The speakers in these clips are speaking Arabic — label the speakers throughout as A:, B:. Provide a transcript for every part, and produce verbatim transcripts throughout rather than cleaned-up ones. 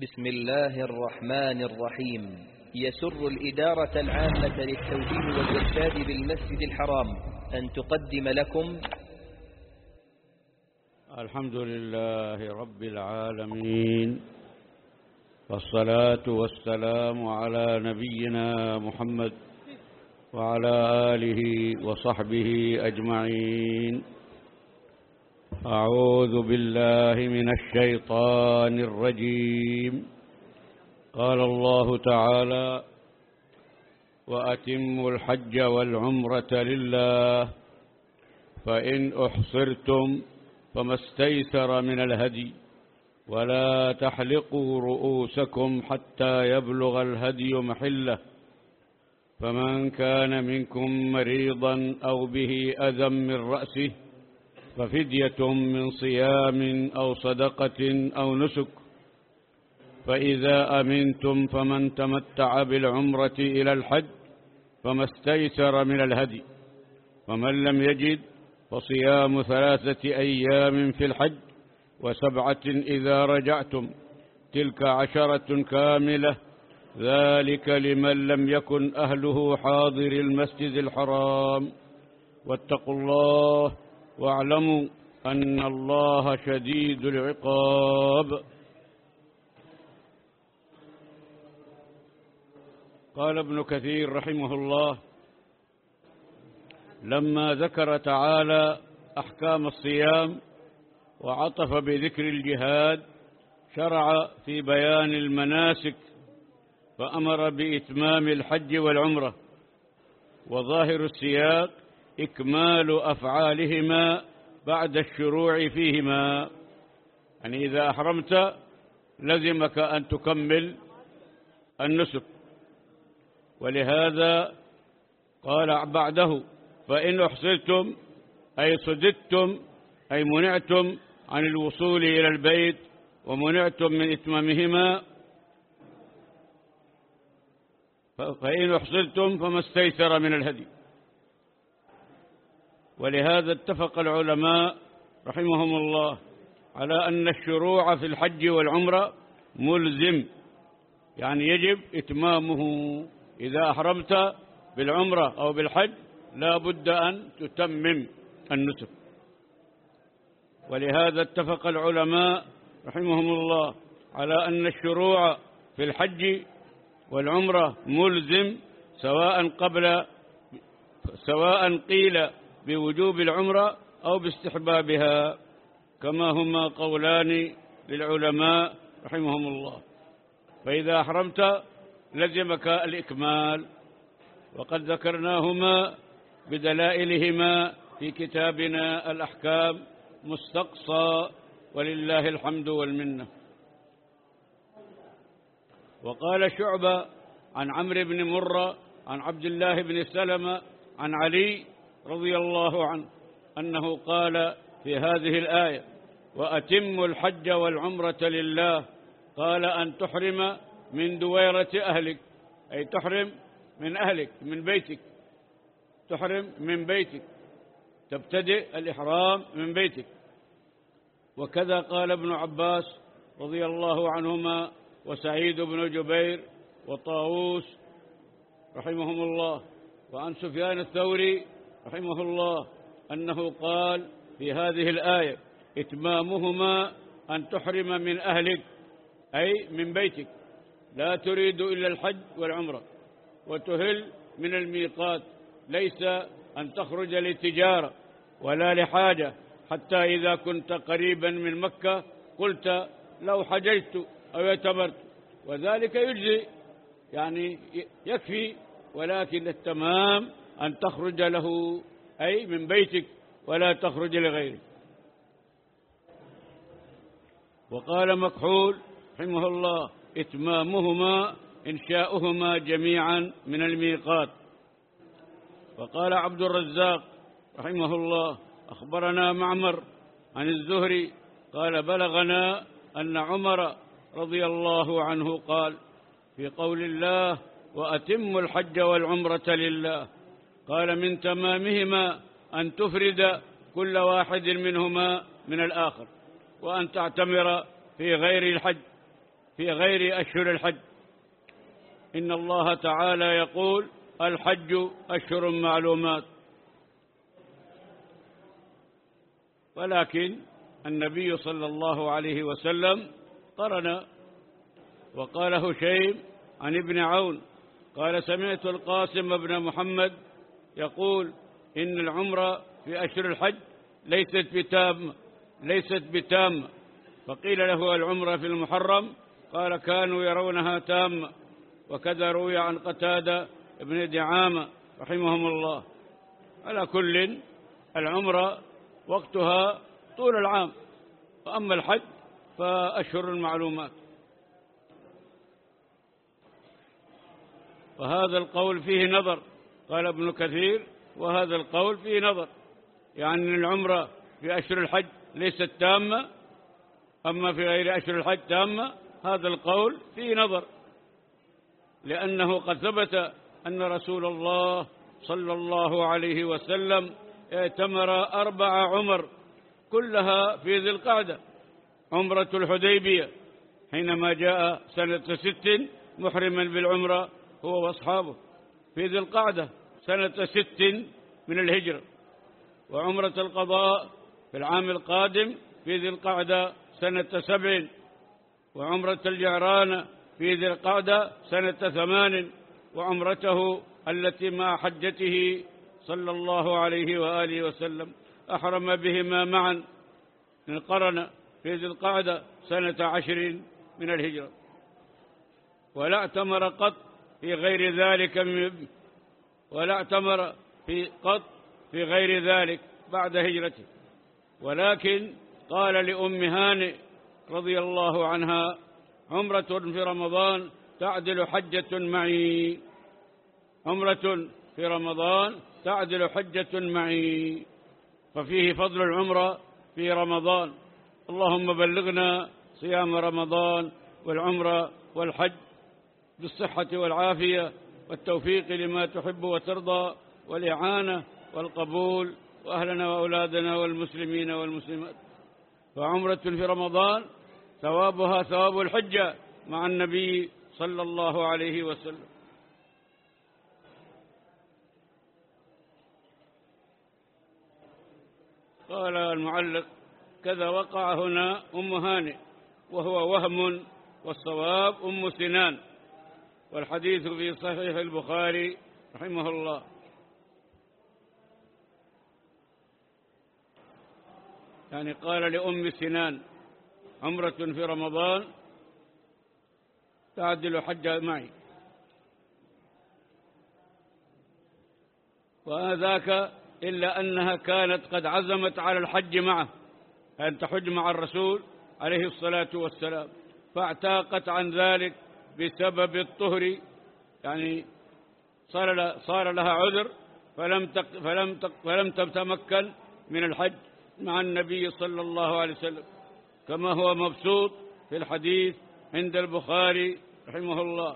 A: بسم الله الرحمن الرحيم. يسر الإدارة العامة للتوجيه والإرشاد بالمسجد الحرام أن تقدم لكم
B: الحمد لله رب العالمين، والصلاة والسلام على نبينا محمد وعلى آله وصحبه أجمعين. أعوذ بالله من الشيطان الرجيم. قال الله تعالى: وأتموا الحج والعمرة لله فإن أحصرتم فما استيسر من الهدي ولا تحلقوا رؤوسكم حتى يبلغ الهدي محله، فمن كان منكم مريضا أو به أذى من رأسه ففدية من صيام أو صدقة أو نسك، فإذا أمنتم فمن تمتع بالعمرة إلى الحج فما استيسر من الهدي، ومن لم يجد فصيام ثلاثة أيام في الحج وسبعة إذا رجعتم، تلك عشرة كاملة، ذلك لمن لم يكن أهله حاضر المسجد الحرام. واتقوا الله واعلموا أن الله شديد العقاب. قال ابن كثير رحمه الله: لما ذكر تعالى أحكام الصيام وعطف بذكر الجهاد، شرع في بيان المناسك فأمر بإتمام الحج والعمرة، وظاهر السياق إكمال أفعالهما بعد الشروع فيهما، يعني إذا أحرمت لزمك أن تكمل النسك. ولهذا قال بعده: فإن أحصرتم أي صددتم أي منعتم عن الوصول إلى البيت ومنعتم من إتمامهما، فإن أحصرتم فما استيسر من الهدي. ولهذا اتفق العلماء رحمهم الله على أن الشروع في الحج والعمرة ملزم، يعني يجب إتمامه. إذا أحرمت بالعمرة أو بالحج لا بد أن تتمم النسك. ولهذا اتفق العلماء رحمهم الله على أن الشروع في الحج والعمرة ملزم، سواء قبل سواء قيل بوجوب العمرة أو باستحبابها، كما هما قولان للعلماء رحمهم الله. فإذا أحرمت لزمك الإكمال، وقد ذكرناهما بدلائلهما في كتابنا الأحكام مستقصى، ولله الحمد والمنة. وقال شعبة عن عمرو بن مرة عن عبد الله بن سلمة عن علي رضي الله عنه أنه قال في هذه الآية: وأتموا الحج والعمرة لله، قال أن تحرم من دويرة أهلك، أي تحرم من أهلك من بيتك، تحرم من بيتك، تبتدئ الإحرام من بيتك. وكذا قال ابن عباس رضي الله عنهما وسعيد بن جبير وطاووس رحمهم الله، وعن سفيان الثوري رحمه الله أنه قال في هذه الآية: إتمامهما أن تحرم من أهلك أي من بيتك، لا تريد إلا الحج والعمرة، وتهل من الميقات، ليس أن تخرج لتجارة ولا لحاجة، حتى إذا كنت قريبا من مكة قلت لو حججت أو اعتمرت، وذلك يجزي، يعني يكفي، ولكن التمام أن تخرج له أي من بيتك ولا تخرج لغيره. وقال مكحول رحمه الله: إتمامهما إنشاؤهما جميعا من الميقات. وقال عبد الرزاق رحمه الله: أخبرنا معمر عن الزهري قال: بلغنا أن عمر رضي الله عنه قال في قول الله: وأتموا الحج والعمرة لله، قال: من تمامهما أن تفرد كل واحد منهما من الآخر، وأن تعتمر في غير الحج، في غير أشهر الحج. إن الله تعالى يقول: الحج أشهر معلومات. ولكن النبي صلى الله عليه وسلم قرن. وقال هشيم عن ابن عون قال: سمعت القاسم بن محمد يقول: إن العمرة في أشهر الحج ليست بتامة ليست بتامة فقيل له: العمرة في المحرم؟ قال: كانوا يرونها تامة. وكذا روي عن قتادة ابن دعامة رحمهم الله. على كل، العمرة وقتها طول العام، وأما الحج فأشهر المعلومات. فهذا القول فيه نظر، قال ابن كثير: وهذا القول فيه نظر، يعني العمرة في أشهر الحج ليست تامة، أما في غير أشهر الحج تامة. هذا القول فيه نظر، لأنه قد ثبت أن رسول الله صلى الله عليه وسلم اعتمر أربع عمر كلها في ذي القعدة. عمرة الحديبية حينما جاء سنة ست محرما بالعمرة هو وأصحابه في ذي القعدة سنة ست من الهجرة. وعمرة القضاء في العام القادم في ذي القعدة سنة سبع. وعمرة الجعرانة في ذي القعدة سنة ثمان. وعمرته التي مع حجته صلى الله عليه وآله وسلم أحرم بهما معا انقرن في ذي القعدة سنة عشر من الهجرة. ولا اعتمر قط في غير ذلك من ولا اعتمر في قط في غير ذلك بعد هجرته. ولكن قال لأم هانئ رضي الله عنها: عمرة في رمضان تعدل حجة معي. عمرة في رمضان تعدل حجة معي. ففيه فضل العمرة في رمضان. اللهم بلغنا صيام رمضان والعمرة والحج بالصحة والعافية والتوفيق لما تحب وترضى والإعانة والقبول، وأهلنا وأولادنا والمسلمين والمسلمات. فعمرة في رمضان ثوابها ثواب الحجة مع النبي صلى الله عليه وسلم. قال المعلق: كذا وقع هنا أم هانئ، وهو وهم، والصواب أم سنان، والحديث في صحيح البخاري رحمه الله. يعني قال لأم سنان: عمرة في رمضان تعدل حجة معي. وذاك إلا أنها كانت قد عزمت على الحج معه، أن تحج مع الرسول عليه الصلاة والسلام، فاعتاقت عن ذلك بسبب الطهر، يعني صار صار لها عذر فلم تق فلم تق فلم تتمكن من الحج مع النبي صلى الله عليه وسلم، كما هو مبسوط في الحديث عند البخاري رحمه الله.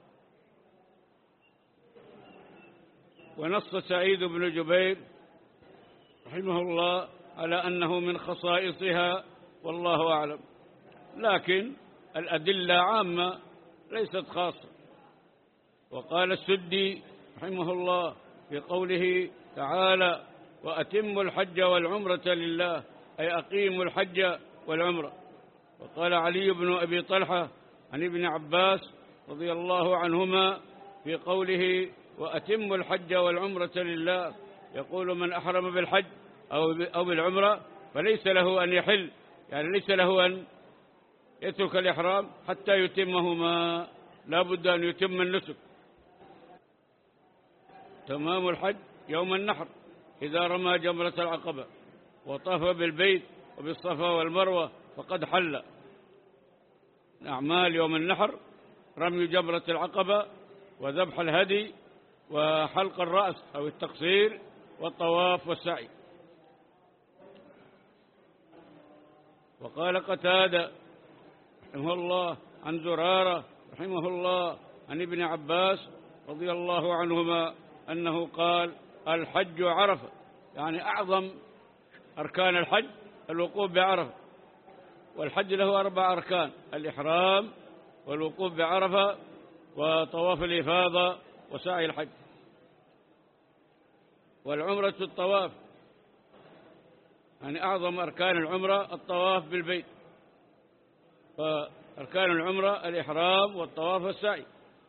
B: ونص سعيد بن جبير رحمه الله على أنه من خصائصها، والله أعلم، لكن الأدلة عامة ليست خاصة. وقال السدي رحمه الله في قوله تعالى: وأتموا الحج والعمرة لله، أي أقيموا الحج والعمرة. وقال علي بن أبي طلحة عن ابن عباس رضي الله عنهما في قوله: وأتموا الحج والعمرة لله، يقول: من أحرم بالحج أو بالعمرة فليس له أن يحل، يعني ليس له أن يترك الإحرام حتى يتمهما، لا بد أن يتم النسك. تمام الحج يوم النحر إذا رمى جمرة العقبة وطاف بالبيت وبالصفا والمروة فقد حل. أعمال يوم النحر: رمي جمرة العقبة، وذبح الهدي، وحلق الرأس أو التقصير، والطواف والسعي. وقال قتادة رحمه الله عن زرارة رحمه الله عن ابن عباس رضي الله عنهما أنه قال: الحج عرفة، يعني أعظم أركان الحج الوقوف بعرفة. والحج له أربع أركان: الإحرام والوقوف بعرفة وطواف الإفاضة وسعي الحج. والعمرة الطواف، يعني أعظم أركان العمرة الطواف بالبيت، فأركان العمرة الإحرام والطواف والسعي.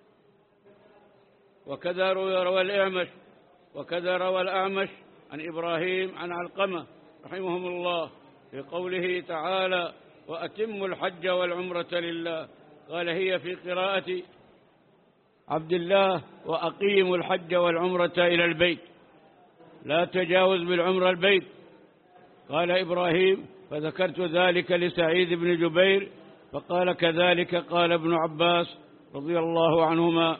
B: وكذا روى الأعمش وكذا روى الأعمش عن إبراهيم عن علقمة رحمهم الله في قوله تعالى: وأتموا الحج والعمرة لله. قال هي في قراءة عبد الله: وأقيموا الحج والعمرة إلى البيت، لا تجاوز بالعمرة البيت. قال إبراهيم: فذكرت ذلك لسعيد بن جبير فقال كذلك قال ابن عباس رضي الله عنهما.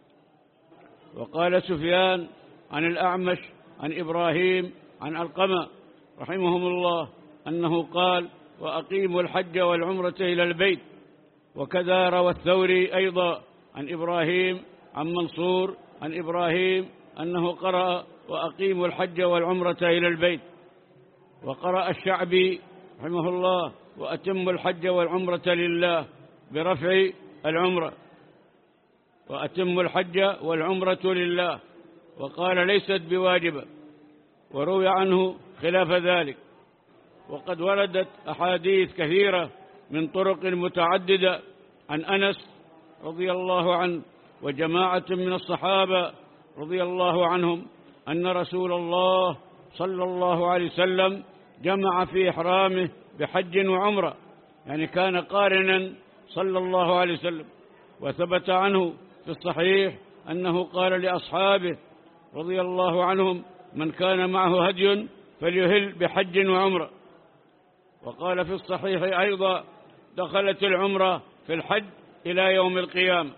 B: وقال سفيان عن الأعمش عن إبراهيم عن علقمة رحمهم الله أنه قال: وأقيموا الحج والعمرة إلى البيت. وكذا روى الثوري أيضا عن إبراهيم عن منصور عن إبراهيم أنه قرأ: وأقيموا الحج والعمرة إلى البيت. وقرأ الشعبي رحمه الله: وأتموا الحج والعمرة لله برفع العمرة، وأتموا الحج والعمرة لله، وقال ليست بواجبة، وروي عنه خلاف ذلك. وقد وردت أحاديث كثيرة من طرق متعددة عن أنس رضي الله عنه وجماعة من الصحابة رضي الله عنهم أن رسول الله صلى الله عليه وسلم جمع في إحرامه بحج وعمرة، يعني كان قارنا صلى الله عليه وسلم. وثبت عنه في الصحيح أنه قال لأصحابه رضي الله عنهم: من كان معه هدي فليهل بحج وعمرة. وقال في الصحيح أيضا: دخلت العمرة في الحج إلى يوم القيامة.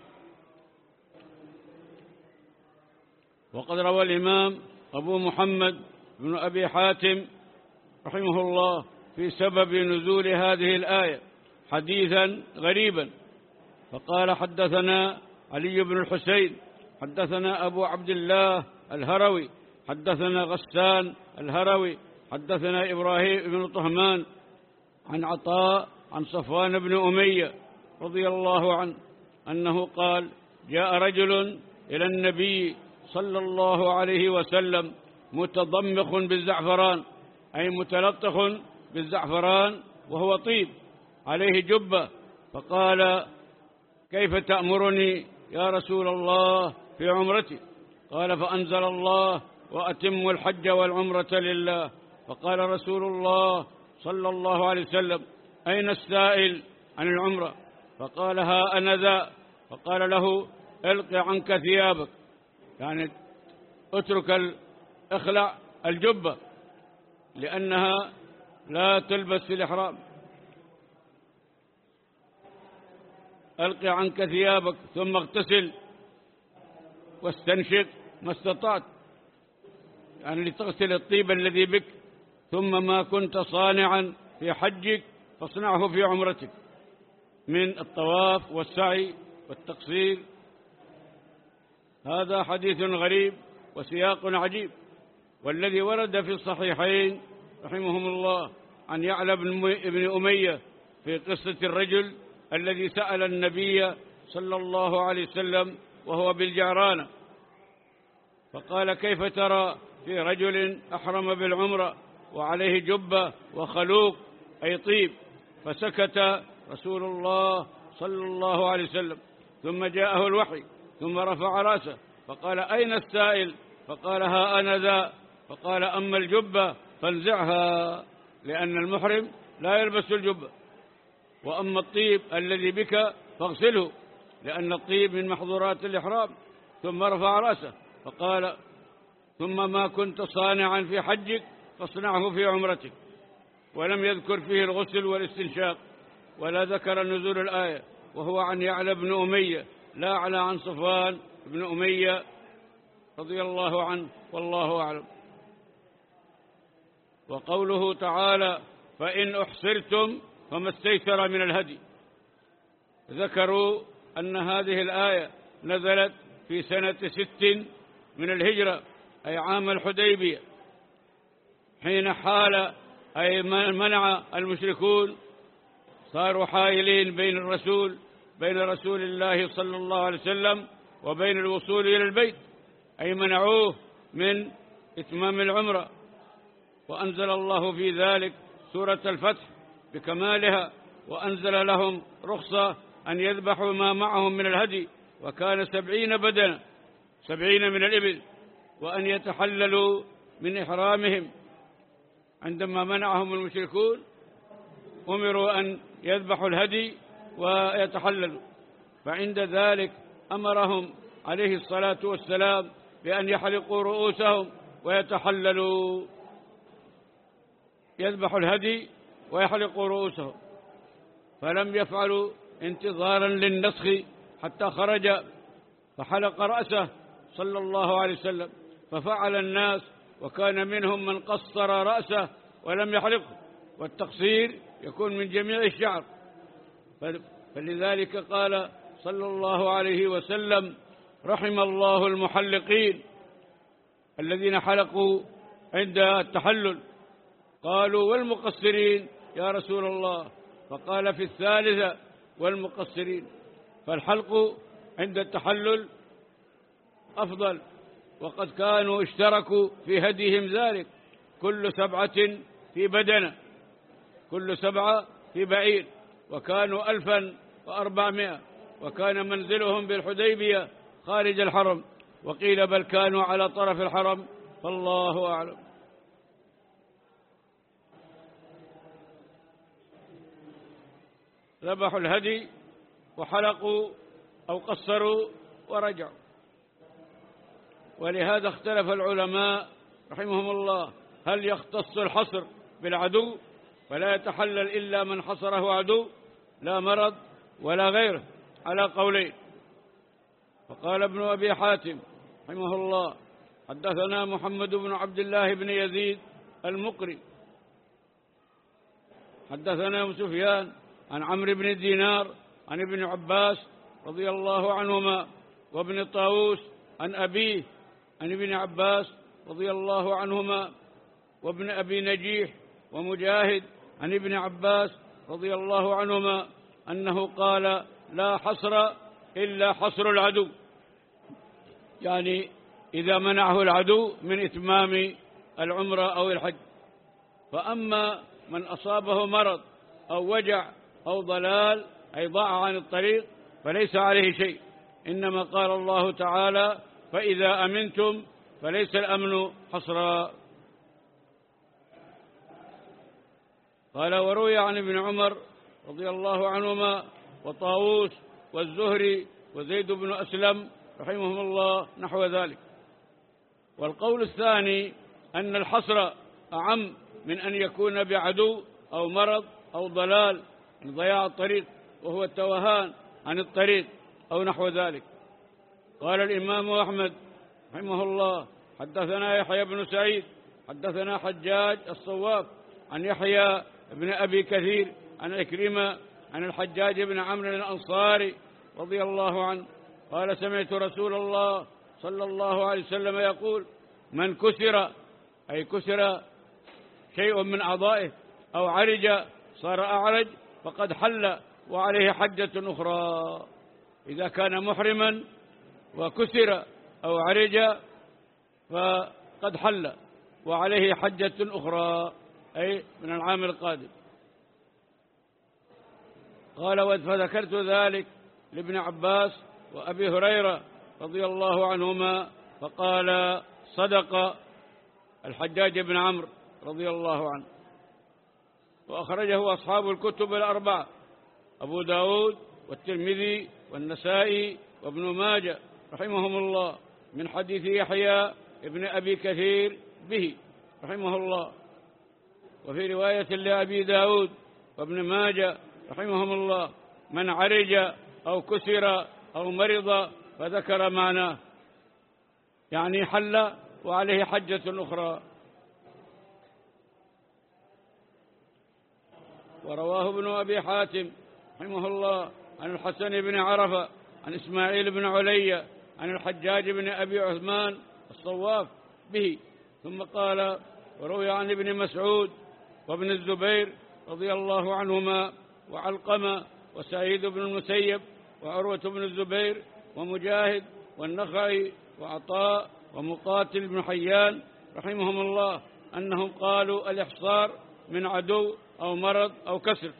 B: وقد روى الإمام أبو محمد بن أبي حاتم رحمه الله في سبب نزول هذه الآية حديثا غريبا، فقال: حدثنا علي بن الحسين حدثنا أبو عبد الله الهروي حدثنا غسان الهروي حدثنا إبراهيم بن طهمان عن عطاء عن صفوان بن أمية رضي الله عنه أنه قال: جاء رجل إلى النبي صلى الله عليه وسلم متضمخ بالزعفران، أي متلطخ بالزعفران وهو طيب، عليه جبة، فقال: كيف تأمرني يا رسول الله في عمرتي؟ قال: فأنزل الله: وأتموا الحج والعمرة لله. فقال رسول الله صلى الله عليه وسلم: أين السائل عن العمرة؟ فقال: ها أنا ذا. فقال له: الق عنك ثيابك، يعني اترك اخلع الجبة لأنها لا تلبس في الإحرام. ألق عنك ثيابك ثم اغتسل واستنشق ما استطعت، يعني لتغسل الطيب الذي بك، ثم ما كنت صانعا في حجك فاصنعه في عمرتك من الطواف والسعي والتقصير. هذا حديث غريب وسياق عجيب. والذي ورد في الصحيحين رحمهم الله عن يعلى بن أمية في قصة الرجل الذي سأل النبي صلى الله عليه وسلم وهو بالجعرانة، فقال: كيف ترى في رجل أحرم بالعمرة وعليه جبة وخلوق أي طيب؟ فسكت رسول الله صلى الله عليه وسلم، ثم جاءه الوحي، ثم رفع رأسه فقال: أين السائل؟ فقال: ها أنا ذا. فقال: أما الجبة فانزعها، لأن المحرم لا يلبس الجبة، وأما الطيب الذي بك فاغسله، لأن الطيب من محظورات الإحرام. ثم رفع رأسه فقال: ثم ما كنت صانعا في حجك فاصنعه في عمرتك. ولم يذكر فيه الغسل والاستنشاق، ولا ذكر نزول الآية، وهو عن يعلى بن أمية لا على عن صفوان بن أمية رضي الله عنه، والله أعلم. وقوله تعالى: فإن أحصرتم فما استيسر من الهدي، ذكروا أن هذه الآية نزلت في سنة ست من الهجرة، أي عام الحديبية، حين حال أي منع المشركون، صاروا حائلين بين الرسول بين رسول الله صلى الله عليه وسلم وبين الوصول إلى البيت، أي منعوه من إتمام العمرة. وأنزل الله في ذلك سورة الفتح بكمالها، وأنزل لهم رخصة أن يذبحوا ما معهم من الهدي، وكان سبعين بدنة، سبعين من الإبل، وأن يتحللوا من إحرامهم. عندما منعهم المشركون أمروا أن يذبحوا الهدي ويتحللوا، فعند ذلك أمرهم عليه الصلاة والسلام بأن يحلقوا رؤوسهم ويتحللوا، يذبحوا الهدي ويحلقوا رؤوسهم، فلم يفعلوا انتظارا للنسخ حتى خرج فحلق رأسه صلى الله عليه وسلم، ففعل الناس، وكان منهم من قصر رأسه ولم يحلقه، والتقصير يكون من جميع الشعر. فلذلك قال صلى الله عليه وسلم: رحم الله المحلقين الذين حلقوا عند التحلل. قالوا: والمقصرين يا رسول الله؟ فقال في الثالثة: والمقصرين. فالحلق عند التحلل أفضل، وقد كانوا اشتركوا في هديهم ذلك، كل سبعة في بدنة، كل سبعة في بعير، وكانوا ألفا وأربعمائة، وكان منزلهم بالحديبية خارج الحرم، وقيل بل كانوا على طرف الحرم، فالله أعلم. ذبحوا الهدي وحلقوا أو قصروا ورجعوا. ولهذا اختلف العلماء رحمهم الله: هل يختص الحصر بالعدو فلا يتحلل إلا من حصره عدو لا مرض ولا غيره؟ على قولين. فقال ابن أبي حاتم رحمه الله: حدثنا محمد بن عبد الله بن يزيد المقري حدثنا سفيان عن عمرو بن دينار عن ابن عباس رضي الله عنهما، وابن طاووس عن أبيه عن ابن عباس رضي الله عنهما، وابن أبي نجيح ومجاهد عن ابن عباس رضي الله عنهما أنه قال: لا حصر إلا حصر العدو، يعني إذا منعه العدو من إتمام العمرة أو الحج. فأما من أصابه مرض أو وجع أو ضلال، أي ضاع عن الطريق، فليس عليه شيء، إنما قال الله تعالى: فإذا أمنتم فليس الأمن حصرا. قال: وروي عن ابن عمر رضي الله عنهما وطاووس والزهري وزيد بن أسلم رحمهم الله نحو ذلك. والقول الثاني أن الحصر أعم من أن يكون بعدو أو مرض أو ضلال، من ضياع الطريق وهو التوهان عن الطريق أو نحو ذلك. قال الإمام أحمد رحمه الله: حدثنا يحيى بن سعيد حدثنا حجاج الصواف عن يحيى بن أبي كثير عن عكرمة عن الحجاج بن عمرو الأنصاري رضي الله عنه قال: سمعت رسول الله صلى الله عليه وسلم يقول: من كسر، أي كسر شيء من أعضائه، أو عرج صار أعرج، فقد حل وعليه حجة أخرى. إذا كان محرما وكسر أو عرج فقد حل وعليه حجة أخرى، أي من العام القادم. قال: فذكرت ذلك لابن عباس وأبي هريرة رضي الله عنهما، فقال: صدق الحجاج بن عمرو رضي الله عنه. وأخرجه أصحاب الكتب الأربعة: أبو داود والترمذي والنسائي وابن ماجه رحمهم الله، من حديث يحيى ابن أبي كثير به رحمه الله. وفي رواية لأبي داود وابن ماجه رحمهم الله: من عرج أو كسر أو مرض، فذكر معناه، يعني حل وعليه حجة أخرى. ورواه ابن أبي حاتم رحمه الله عن الحسن بن عرفة عن إسماعيل بن علي عن الحجاج بن أبي عثمان الصواف به. ثم قال: وروي عن ابن مسعود وابن الزبير رضي الله عنهما وعلقمة وسعيد بن المسيب وعروة بن الزبير ومجاهد والنخعي وعطاء ومقاتل بن حيان رحمهم الله أنهم قالوا الإحصار من عدو أو مرض أو كسر.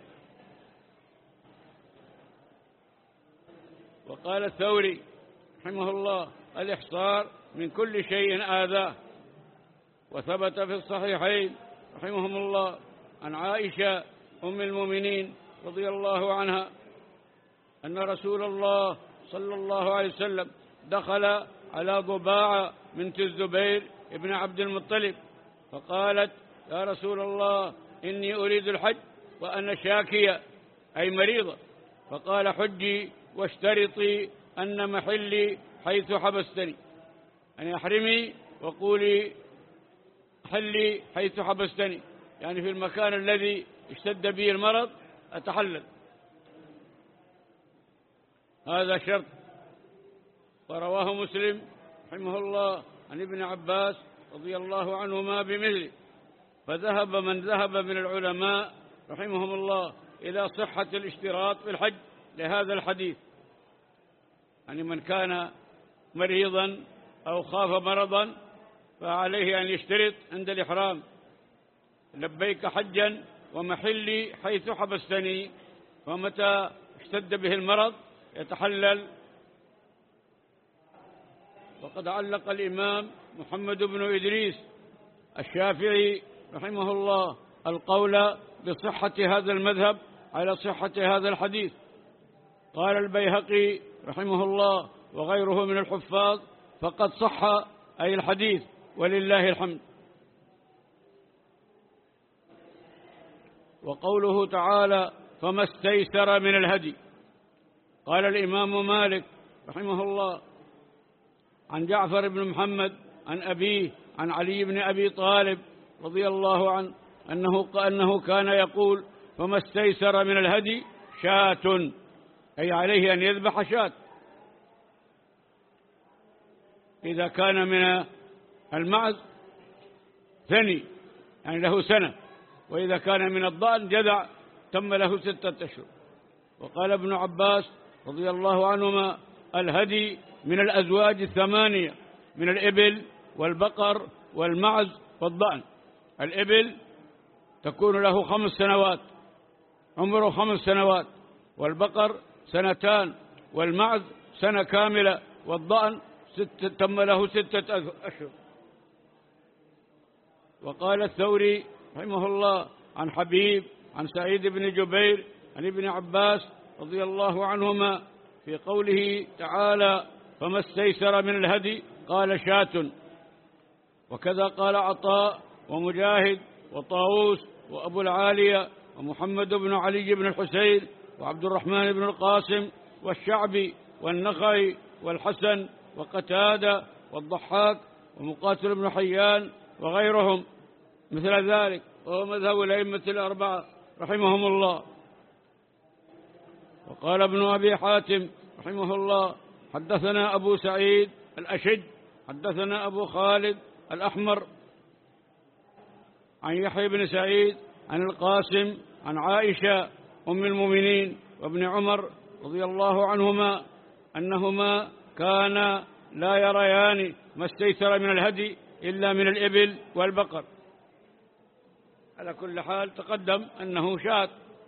B: وقال الثوري رحمه الله الإحصار من كل شيء آذاه. وثبت في الصحيحين رحمهم الله عن عائشة أم المؤمنين رضي الله عنها أن رسول الله صلى الله عليه وسلم دخل على ضباعة بنت الزبير ابن عبد المطلب فقالت يا رسول الله إني أريد الحج وأنا شاكية أي مريضة. فقال حجي واشترطي أن محلي حيث حبستني، يعني أحرمي وقولي حلي حيث حبستني، يعني في المكان الذي اشتد به المرض أتحلل. هذا شرط. ورواه مسلم رحمه الله عن ابن عباس رضي الله عنهما بمثله. فذهب من ذهب من العلماء رحمهم الله إلى صحة الاشتراط في الحج لهذا الحديث، يعني من كان مريضا أو خاف مرضا فعليه أن يشترط عند الإحرام لبيك حجا ومحلي حيث حبستني، ومتى اشتد به المرض يتحلل. وقد علق الإمام محمد بن إدريس الشافعي رحمه الله القول بصحة هذا المذهب على صحة هذا الحديث. قال البيهقي رحمه الله وغيره من الحفاظ فقد صح أي الحديث ولله الحمد. وقوله تعالى فما استيسر من الهدي. قال الإمام مالك رحمه الله عن جعفر بن محمد عن أبيه عن علي بن أبي طالب رضي الله عنه أنه, أنه كان يقول فما استيسر من الهدي شاة، أي عليه أن يذبح شاة إذا كان من المعز ثني يعني له سنة، وإذا كان من الضأن جذع تم له ستة أشهر. وقال ابن عباس رضي الله عنهما الهدي من الأزواج الثمانية من الإبل والبقر والمعز والضأن. الإبل تكون له خمس سنوات عمره خمس سنوات، والبقر سنتان، والمعز سنة كاملة، والضأن ست تم له ستة أشهر. وقال الثوري رحمه الله عن حبيب عن سعيد بن جبير عن ابن عباس رضي الله عنهما في قوله تعالى فما استيسر من الهدي قال شاة. وكذا قال عطاء ومجاهد وطاووس وأبو العالية ومحمد بن علي بن الحسين وعبد الرحمن بن القاسم والشعبي والنخعي والحسن وقتادة والضحاك ومقاتل بن حيان وغيرهم مثل ذلك، وهو مذهب الأئمة الأربعة رحمهم الله. وقال ابن أبي حاتم رحمه الله حدثنا أبو سعيد الأشج حدثنا أبو خالد الأحمر عن يحيى بن سعيد عن القاسم عن عائشة أم المؤمنين وابن عمر رضي الله عنهما أنهما كانا لا يريان ما استيسر من الهدي إلا من الإبل والبقر. على كل حال تقدم أنه شاة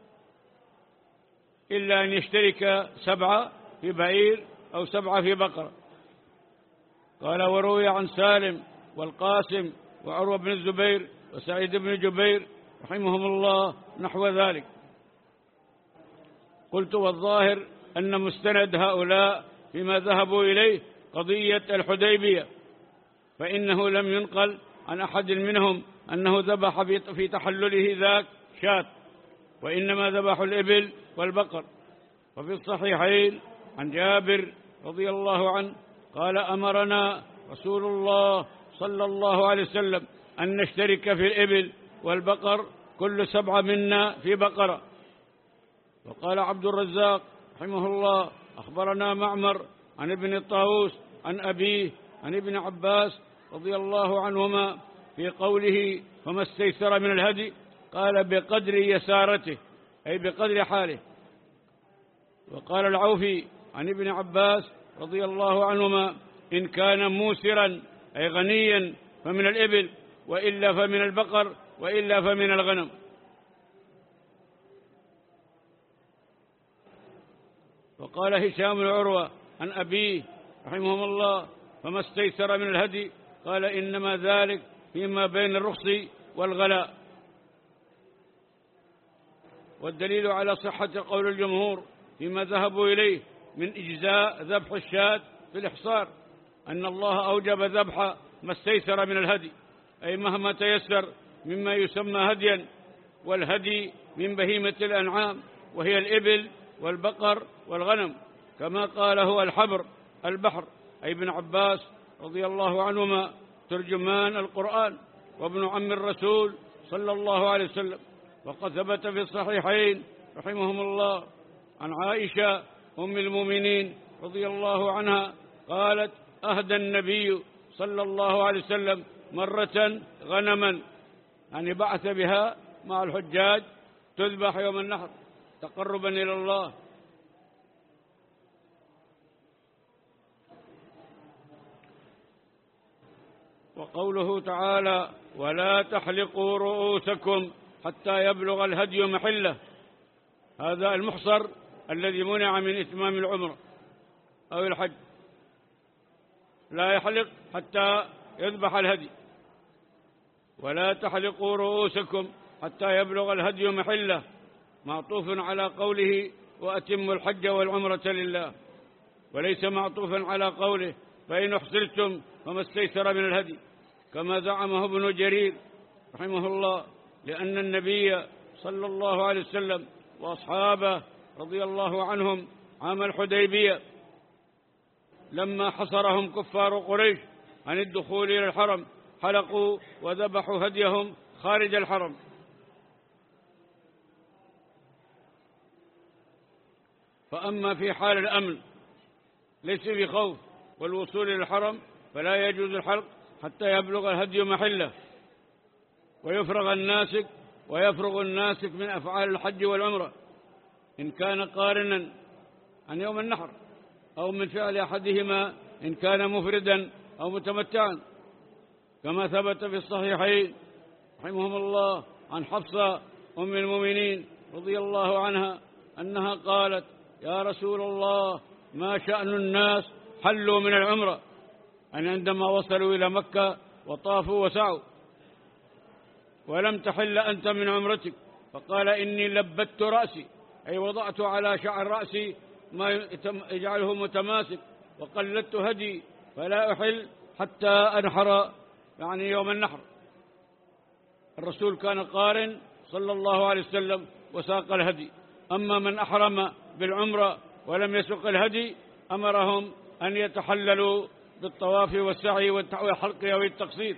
B: إلا أن يشترك سبعة في بعير أو سبعة في بقرة. قال وروي عن سالم والقاسم وعروة بن الزبير وسعيد بن جبير رحمهم الله نحو ذلك. قلت والظاهر أن مستند هؤلاء فيما ذهبوا إليه قضية الحديبية، فإنه لم ينقل عن أحد منهم أنه ذبح في تحلله ذاك شاة، وإنما ذبحوا الإبل والبقر. وفي الصحيحين عن جابر رضي الله عنه قال أمرنا رسول الله صلى الله عليه وسلم أن نشترك في الإبل والبقر كل سبعة منا في بقرة. وقال عبد الرزاق رحمه الله أخبرنا معمر عن ابن الطاووس عن أبيه عن ابن عباس رضي الله عنهما في قوله فما استيسر من الهدي قال بقدر يسارته أي بقدر حاله. وقال العوفي عن ابن عباس رضي الله عنهما: إن كان موسرا أي غنيا فمن الإبل، وإلا فمن البقر، وإلا فمن الغنم. وقال هشام بن عروة عن أبيه رحمه الله: فما استيسر من الهدي، قال: إنما ذلك فيما بين الرخص والغلاء. والدليل على صحة قول الجمهور فيما ذهبوا إليه من إجزاء ذبح الشاة في الإحصار أن الله أوجب ذبح ما استيسر من الهدي، أي مهما تيسر مما يسمى هديا، والهدي من بهيمة الأنعام وهي الإبل والبقر والغنم، كما قال هو الحبر البحر، أي ابن عباس رضي الله عنهما ترجمان القرآن وابن عم الرسول صلى الله عليه وسلم. وقد ثبت في الصحيحين رحمهم الله عن عائشة أم المؤمنين رضي الله عنها قالت: أهدى النبي صلى الله عليه وسلم مرة غنما، يعني بعث بها مع الحجاج تذبح يوم النحر تقربا إلى الله. وقوله تعالى: ولا تحلقوا رؤوسكم حتى يبلغ الهدي محله، هذا المحصر الذي منع من إتمام العمرة أو الحج، لا يحلق حتى يذبح الهدي. ولا تحلقوا رؤوسكم حتى يبلغ الهدي محله، معطوف على قوله: وأتموا الحج والعمرة لله، وليس معطوفا على قوله: فإن أحصرتم فما استيسر من الهدي، كما زعمه ابن جرير رحمه الله، لأن النبي صلى الله عليه وسلم وأصحابه رضي الله عنهم عام الحديبية لما حصرهم كفار قريش عن الدخول إلى الحرم حلقوا وذبحوا هديهم خارج الحرم. فأما في حال الأمن ليس بخوف والوصول إلى الحرم فلا يجوز الحلق حتى يبلغ الهدي محله ويفرغ الناسك ويفرغ الناسك من أفعال الحج والعمرة إن كان قارنا عن يوم النحر، أو من فعل أحدهما إن كان مفردا أو متمتعا، كما ثبت في الصحيحين رحمهم الله عن حفصة أم المؤمنين رضي الله عنها أنها قالت: يا رسول الله، ما شأن الناس حلوا من العمرة، أن عندما وصلوا إلى مكة وطافوا وسعوا، ولم تحل أنت من عمرتك؟ فقال: إني لبت رأسي، أي وضعت على شعر رأسي ما يجعله متماسك، وقلدت هدي، فلا أحل حتى أنحر، يعني يوم النحر. الرسول كان قارن صلى الله عليه وسلم وساق الهدي. أما من أحرم بالعمرة ولم يسق الهدي أمرهم أن يتحللوا بالطواف والسعي والحلق أو التقصير.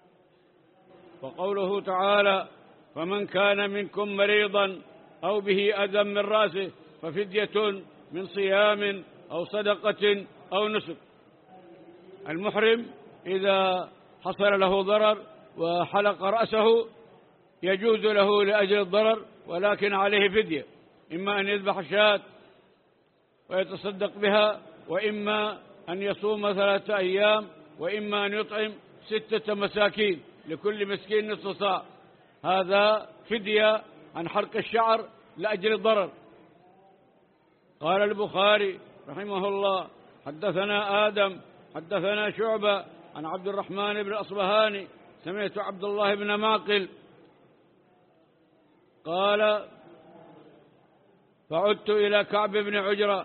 B: وقوله تعالى: فمن كان منكم مريضا أو به أذى من رأسه ففدية من صيام أو صدقة أو نسك. المحرم إذا حصل له ضرر وحلق رأسه يجوز له لأجل الضرر، ولكن عليه فدية، إما أن يذبح شاة ويتصدق بها، وإما أن يصوم ثلاثة أيام، وإما أن يطعم ستة مساكين لكل مسكين نصف صاع. هذا فدية عن حلق الشعر لأجل الضرر. قال البخاري رحمه الله: حدثنا آدم حدثنا شعبة عن عبد الرحمن بن الأصبهاني سمعت عبد الله بن معقل قال: فعدت إلى كعب بن عجرة.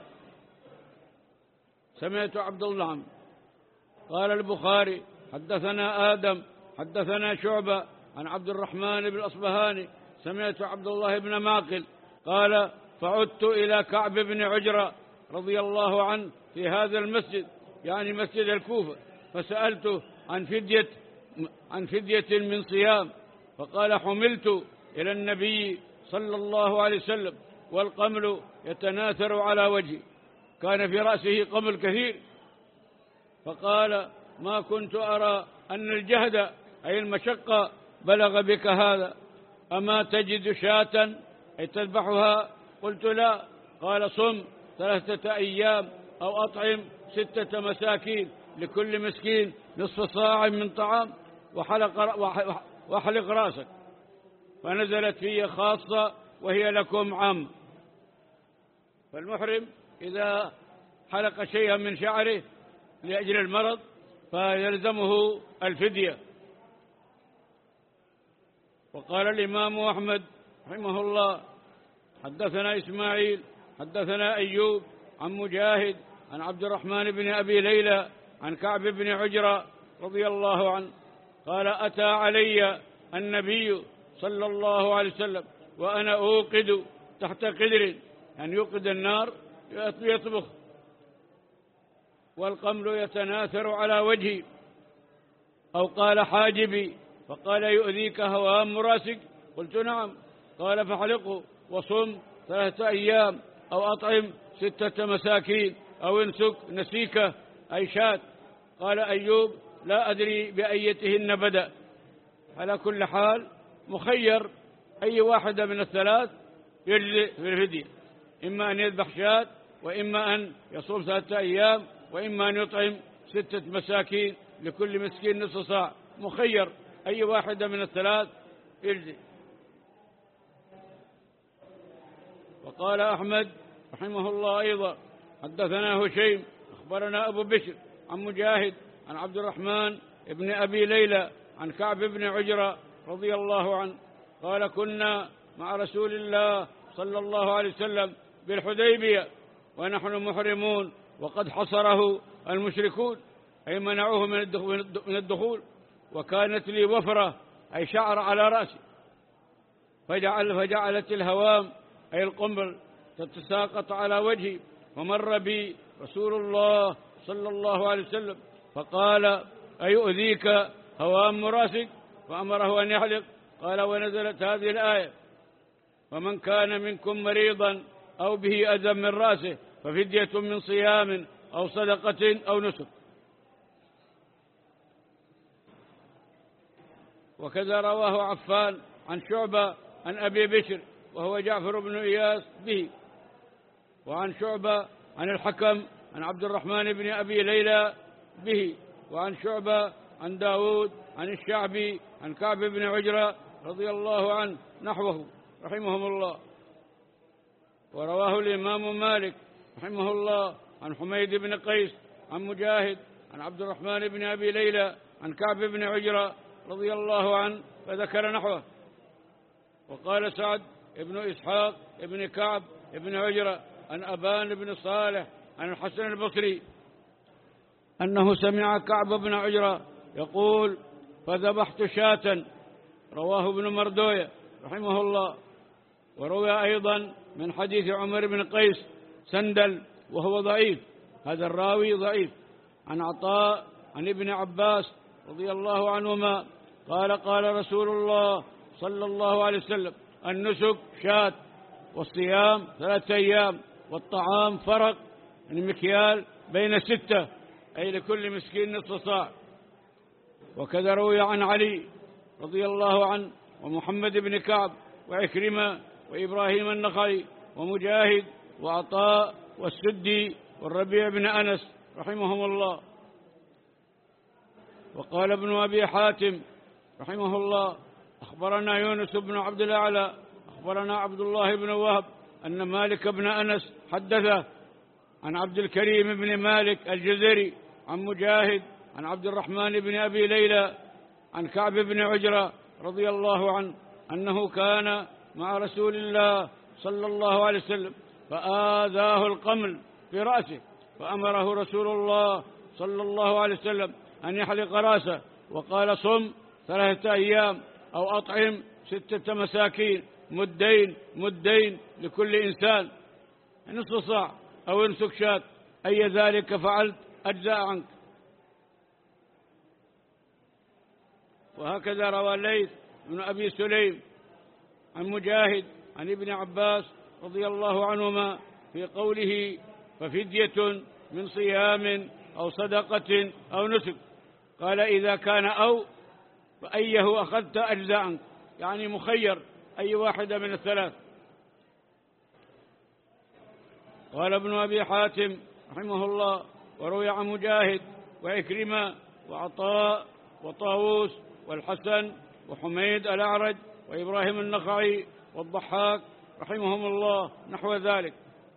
B: سمعت عبد الله. قال البخاري: حدثنا آدم حدثنا شعبة عن عبد الرحمن بن الأصبهاني سمعت عبد الله بن معقل قال: فعدت إلى كعب بن عجرة رضي الله عنه في هذا المسجد، يعني مسجد الكوفة، فسألته عن فدية عن فدية من صيام، فقال: حملت إلى النبي صلى الله عليه وسلم والقمل يتناثر على وجهي، كان في رأسه قمل كثير، فقال: ما كنت أرى أن الجهد أي المشقة بلغ بك هذا، أما تجد شاة أي تذبحها؟ قلت: لا. قال: صم ثلاثة أيام أو أطعم ستة مساكين لكل مسكين نصف صاع من طعام وحلق, وحلق راسك. فنزلت فيه خاصة وهي لكم عام. فالمحرم إذا حلق شيئا من شعره لأجل المرض فيلزمه الفدية. وقال الإمام أحمد رحمه الله: حدثنا إسماعيل حدثنا أيوب عن مجاهد عن عبد الرحمن بن أبي ليلى عن كعب بن عجرة رضي الله عنه قال: أتى علي النبي صلى الله عليه وسلم وأنا أوقد تحت قدر، يعني يوقد النار يطبخ، والقمل يتناثر على وجهي، أو قال حاجبي، فقال: يؤذيك هوام راسك؟ قلت: نعم. قال: فاحلقه وصم ثلاثة أيام أو أطعم ستة مساكين أو انسك نسيكة أي شاة. قال أيوب: لا أدري بأيتهن بدأ. على كل حال مخير أي واحدة من الثلاث يجزئ في الفدية، إما أن يذبح شاة، وإما أن يصوم ثلاثة أيام، وإما أن يطعم ستة مساكين لكل مسكين نصف صاع. مخير أي واحدة من الثلاث يجزئ. وقال أحمد رحمه الله أيضا: حدثنا هشيم أخبرنا أبو بشر عن مجاهد عن عبد الرحمن ابن أبي ليلى عن كعب بن عجرة رضي الله عنه قال: كنا مع رسول الله صلى الله عليه وسلم بالحديبية ونحن محرمون وقد حصره المشركون، أي منعوه من الدخول، وكانت لي وفرة أي شعر على رأسي، فجعل فجعلت الهوام أي القنبل تتساقط على وجهي، ومر بي رسول الله صلى الله عليه وسلم فقال: أيؤذيك هوام راسك؟ فأمره أن يحلق. قال: ونزلت هذه الآية: ومن كان منكم مريضا أو به أذى من رأسه ففدية من صيام أو صدقة أو نسك. وكذا رواه عفان عن شعبة عن أبي بشر وهو جعفر بن إياس به، وعن شعبة عن الحكم عن عبد الرحمن بن أبي ليلى به، وعن شعبة عن داود عن الشعبي عن كعب بن عجرة رضي الله عنه نحوه رحمهم الله. ورواه الإمام مالك رحمه الله عن حميد بن قيس عن مجاهد عن عبد الرحمن بن أبي ليلى عن كعب بن عجرة رضي الله عنه فذكر نحوه. وقال سعد ابن إسحاق ابن كعب ابن عجرة عن أبان بن صالح عن الحسن البصري أنه سمع كعب بن عجرة يقول: فذبحت شاة. رواه ابن مردوية رحمه الله. وروى أيضا من حديث عمر بن قيس سندل وهو ضعيف، هذا الراوي ضعيف، عن عطاء عن ابن عباس رضي الله عنهما قال: قال رسول الله صلى الله عليه وسلم: النسك شاة، والصيام ثلاثة أيام، والطعام فرق المكيال بين ستة، أي لكل مسكين نصف صاع. وكذا روي عن علي رضي الله عنه ومحمد بن كعب وعكرمة وإبراهيم النخعي ومجاهد وعطاء والسدي والربيع بن أنس رحمهم الله. وقال ابن أبي حاتم رحمه الله: أخبرنا يونس بن عبد الأعلى أخبرنا عبد الله بن وهب أن مالك بن أنس حدثه عن عبد الكريم بن مالك الجزري عن مجاهد عن عبد الرحمن بن أبي ليلى عن كعب بن عجرة رضي الله عنه أنه كان مع رسول الله صلى الله عليه وسلم فآذاه القمل في رأسه، فأمره رسول الله صلى الله عليه وسلم أن يحلق رأسه، وقال: صم ثلاثة أيام أو أطعم ستة مساكين مدين مدين لكل إنسان نصف صاع أو انسك شاة، أي ذلك فعلت أجزاء عنك. وهكذا روى الليث بن أبي سليم عن مجاهد عن ابن عباس رضي الله عنهما في قوله: ففدية من صيام أو صدقة أو نسك. قال: إذا كان أو فأيه أخذت أجزاء عنك، يعني مخير أي واحدة من الثلاث. قال ابن أبي حاتم رحمه الله: وروي عن مجاهد وعكرمة وعطاء وطاووس والحسن وحميد الأعرج وإبراهيم النخعي والضحاك رحمهم الله نحو ذلك.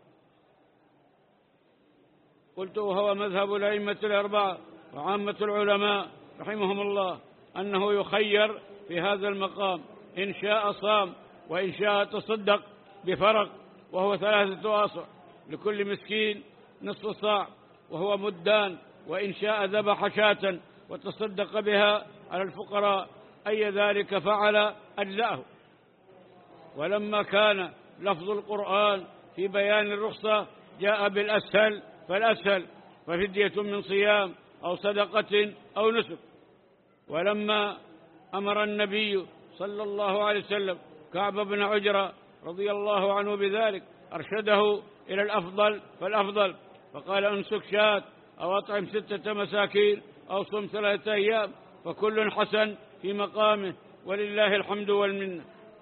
B: قلت: وهو مذهب الأئمة الأربعة وعامة العلماء رحمهم الله أنه يخير في هذا المقام، إن شاء صام وإن شاء تصدق بفرق، وهو ثلاثة آصع لكل مسكين نصف صاع، وهو مدان، وإن شاء ذبح شاة وتصدق بها على الفقراء، أي ذلك فعل أجزأه. ولما كان لفظ القرآن في بيان الرخصة جاء بالأسهل فالأسهل، ففدية من صيام أو صدقة أو نسك. ولما أمر النبي صلى الله عليه وسلم كعب بن عجرة رضي الله عنه بذلك أرشده إلى الأفضل فالأفضل، فقال: أنسك شاة أو أطعم ستة مساكين أو صم ثلاثة أيام، فكل حسن في مقامه، ولله الحمد والمنة.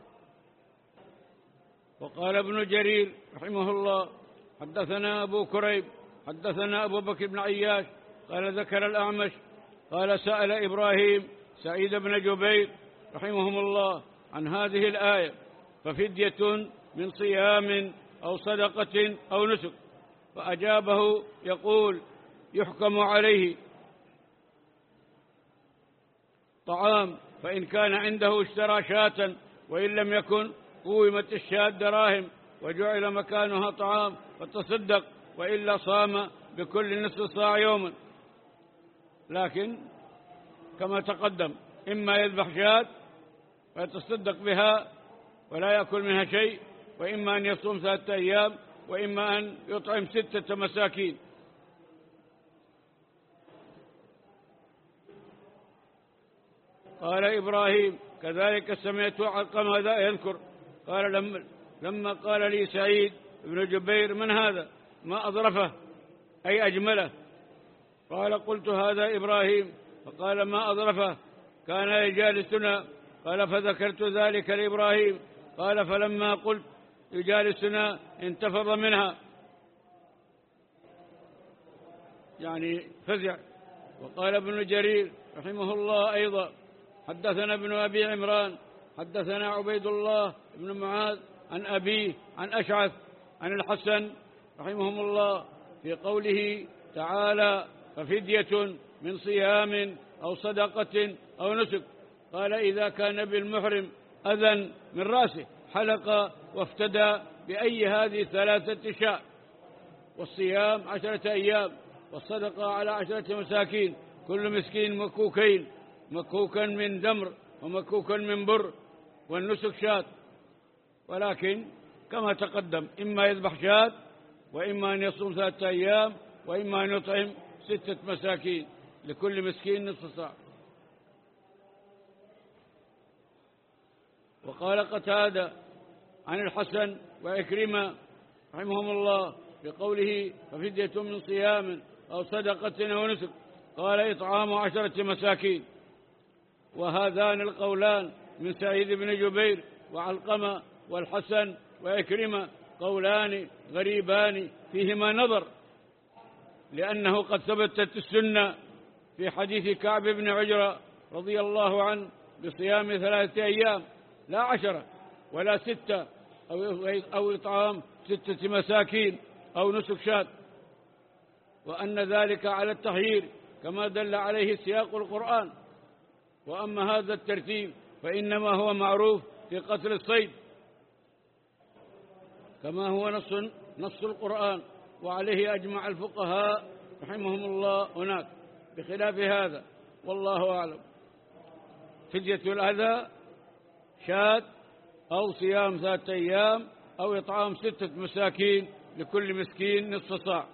B: وقال ابن جرير رحمه الله: حدثنا أبو كريب حدثنا أبو بكر بن عياش قال: ذكر الأعمش قال: سأل إبراهيم سعيد بن جبير رحمهم الله عن هذه الآية، ففدية من صيام أو صدقة أو نسك، فأجابه يقول: يحكم عليه طعام، فإن كان عنده اشترى شاة، وإن لم يكن قومت الشاة دراهم وجعل مكانها طعام فتصدق، وإلا صام بكل نصف صاع يوما. لكن كما تقدم، إما يذبح شاة ويتصدق بها ولا يأكل منها شيء، وإما أن يصوم ثلاثة أيام، وإما أن يطعم ستة مساكين. قال إبراهيم: كذلك سمعت علقمة هذا يذكر، قال: لما, لما قال لي سعيد بن جبير: من هذا؟ ما أظرفه أي أجمله؟ قال: قلت: هذا إبراهيم. فقال: ما أظرفه؟ كان يجالسنا. قال: فذكرت ذلك لإبراهيم. قال: فلما قلت يجالسنا انتفض منها، يعني فزع. وقال ابن جرير رحمه الله أيضا: حدثنا ابن أبي عمران حدثنا عبيد الله بن معاذ عن أبيه عن أشعث عن الحسن رحمهم الله في قوله تعالى: ففدية من صيام أو صدقة أو نسك. قال: إذا كان بالمحرم أذى من رأسه حلق وافتدى بأي هذه ثلاثة شاء، والصيام عشرة أيام، والصدقة على عشرة مساكين، كل مسكين مكوكين، مكوكا من دمر ومكوكا من بر، والنسك شاة. ولكن كما تقدم، إما يذبح شاة، وإما أن يصوم ثلاثة أيام، وإما أن يطعم ستة مساكين، لكل مسكين نصف صاع. وقال قتادة عن الحسن وعكرمة رحمهم الله بقوله: ففدية من صيام أو صدقة أو نسك، قال: إطعام عشرة مساكين. وهذان القولان من سعيد بن جبير وعلقمة والحسن وعكرمة قولان غريبان فيهما نظر، لأنه قد ثبتت السنة في حديث كعب بن عجرة رضي الله عنه بصيام ثلاثة أيام، لا عشرة ولا ستة، أو إطعام ستة مساكين أو نسك شاة، وأن ذلك على التخيير كما دل عليه سياق القرآن. وأما هذا الترتيب فإنما هو معروف في قتل الصيد، كما هو نص نص القرآن، وعليه أجمع الفقهاء رحمهم الله هناك، بخلاف هذا والله أعلم. فدية الأذى شاة أو صيام ثلاثة أيام أو إطعام ستة مساكين، لكل مسكين نصف صاع.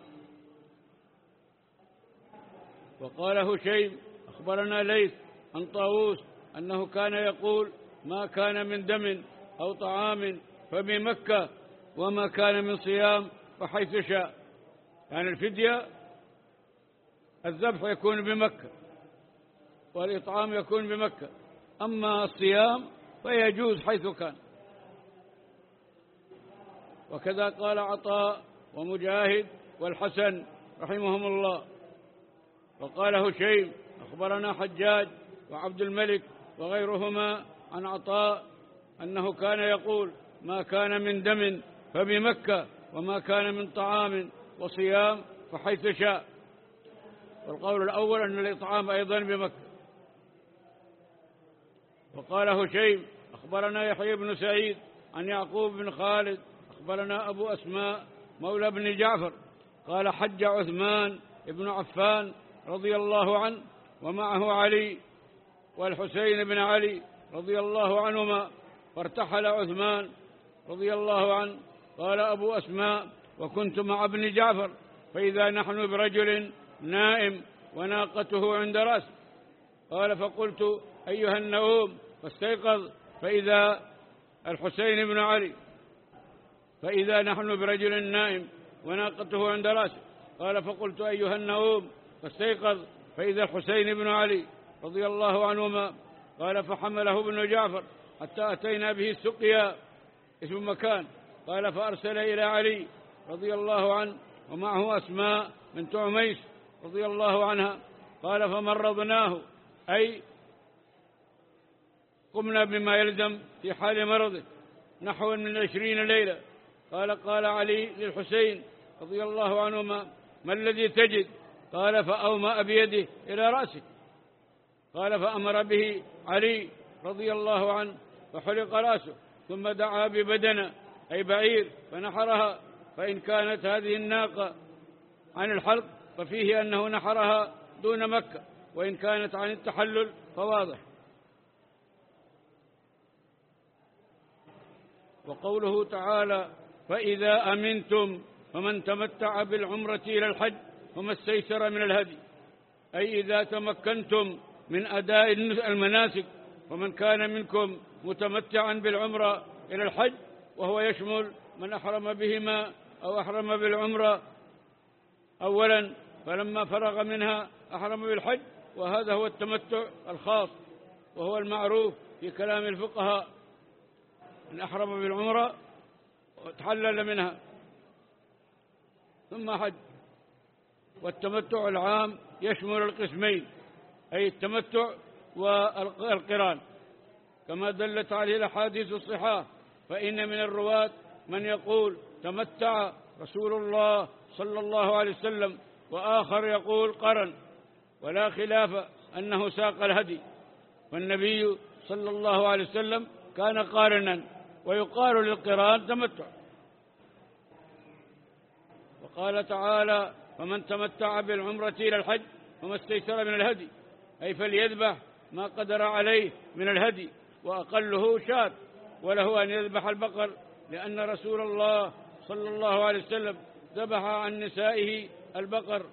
B: وقال هشيم أخبرنا ليث عن طاووس أنه كان يقول: ما كان من دم أو طعام فبمكة، وما كان من صيام فحيث شاء. يعني الفدية الذبح يكون بمكة، والإطعام يكون بمكة، أما الصيام فيجوز حيث كان. وكذا قال عطاء ومجاهد والحسن رحمهم الله. وقال هشيم أخبرنا حجاج وعبد الملك وغيرهما عن عطاء أنه كان يقول: ما كان من دم فبمكة، وما كان من طعام وصيام فحيث شاء. والقول الأول أن الإطعام أيضا بمكة. وقال هشيم أخبرنا يحيى بن سعيد عن يعقوب بن خالد أخبرنا أبو أسماء مولى بن جعفر قال: حج عثمان بن عفان رضي الله عنه ومعه علي والحسين بن علي رضي الله عنهما، فارتحل عثمان رضي الله عنه. قال أبو أسماء: وكنت مع ابن جعفر فإذا نحن برجل نائم وناقته عند رأسه. قال: فقلت: أيها النؤوم، فاستيقظ فإذا الحسين بن علي فإذا نحن برجل نائم وناقته عند رأسه. قال: فقلت: أيها النؤوم، فاستيقظ فإذا الحسين بن علي رضي الله عنهما. قال: فحمله ابن جعفر حتى أتينا به السقيا، اسم مكان. قال: فأرسل إلى علي رضي الله عنه ومعه أسماء بنت عميس رضي الله عنها. قال: فمرضناه، أي قمنا بما يلزم في حال مرضه، نحو من عشرين ليلة. قال: قال علي للحسين رضي الله عنهما: ما الذي تجد؟ قال: فأومأ بيده إلى رأسه. قال: فأمر به علي رضي الله عنه فحلق رأسه، ثم دعا ببدنة أي بعير فنحرها، فإن كانت هذه الناقة عن الحلق ففيه أنه نحرها دون مكة، وإن كانت عن التحلل فواضح. وقوله تعالى: فإذا أمنتم فمن تمتع بالعمرة إلى الحج فما استيسر من الهدي، أي إذا تمكنتم من أداء المناسك، ومن كان منكم متمتعا بالعمرة إلى الحج، وهو يشمل من أحرم بهما أو أحرم بالعمرة أولا فلما فرغ منها أحرم بالحج، وهذا هو التمتع الخاص، وهو المعروف في كلام الفقهاء: من أحرم بالعمرة وتحلل منها ثم حج. والتمتع العام يشمل القسمين، أي التمتع والقران، كما دلت عليه الأحاديث الصحاح. فإن من الرواة من يقول: تمتع رسول الله صلى الله عليه وسلم، وآخر يقول: قرن، ولا خلاف أنه ساق الهدي. فالنبي صلى الله عليه وسلم كان قارنا، ويقال للقران تمتع. وقال تعالى: فمن تمتع بالعمرة إلى الحج فما استيسر من الهدي، أي فليذبح ما قدر عليه من الهدي، وأقله شاة، وله أن يذبح البقر، لأن رسول الله صلى الله عليه وسلم ذبح عن نسائه البقر.